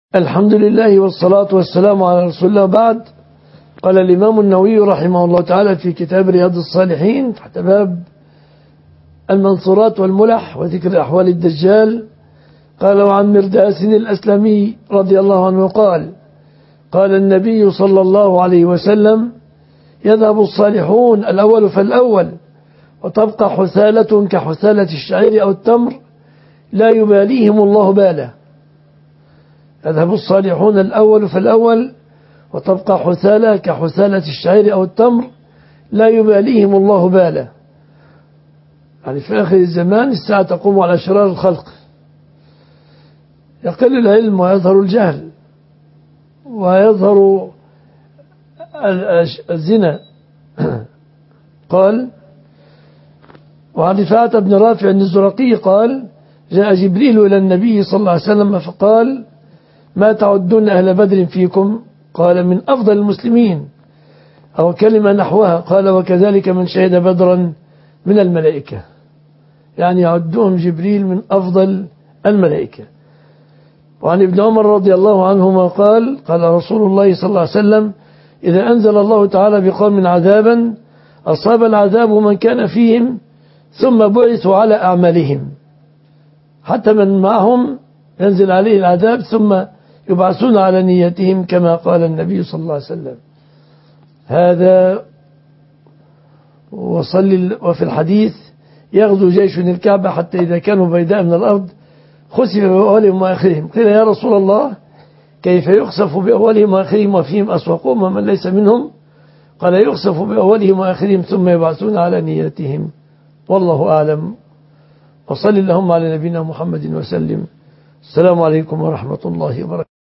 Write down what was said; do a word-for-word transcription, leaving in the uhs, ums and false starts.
الحمد لله والصلاة والسلام على رسول الله. بعد، قال الإمام النووي رحمه الله تعالى في كتاب رياض الصالحين تحت باب المنصورات والملح وذكر أحوال الدجال، قال: وعن مرداس الأسلمي رضي الله عنه قال: قال النبي صلى الله عليه وسلم: يذهب الصالحون الأول فالأول، وتبقى حثالة كحثالة الشعير أو التمر لا يباليهم الله باله. يذهب الصالحون الأول فالأول، وتبقى حثالة كحثالة الشعير أو التمر لا يباليهم الله باله. يعني في آخر الزمان الساعة تقوم على شرار الخلق، يقل العلم ويظهر الجهل ويظهر الزنا. قال: وعن رفاعة بن رافع الزرقي قال: جاء جبريل إلى النبي صلى الله عليه وسلم فقال: ما تعدون أهل بدر فيكم؟ قال: من أفضل المسلمين، أو كلمة نحوها. قال: وكذلك من شهد بدرا من الملائكة. يعني يعدهم جبريل من أفضل الملائكة. وعن ابن عمر رضي الله عنهما قال: قال رسول الله صلى الله عليه وسلم: إذا أنزل الله تعالى بقوم عذابا أصاب العذاب من كان فيهم ثم بعثوا على أعمالهم، حتى من معهم ينزل عليه العذاب ثم يبعثون على نيتهم كما قال النبي صلى الله عليه وسلم. هذا وصل. وفي الحديث: يغزو جيش الكعبة حتى إذا كانوا بيداء من الأرض خسف بأولهم وآخرهم. قيل: يا رسول الله، كيف يخسف بأولهم وآخرهم وفيهم أسواقهم ومن ليس منهم؟ قال: يخسف بأولهم وآخرهم ثم يبعثون على نيتهم، والله أعلم. وصل اللهم على نبينا محمد وسلم. السلام عليكم ورحمة الله وبركاته.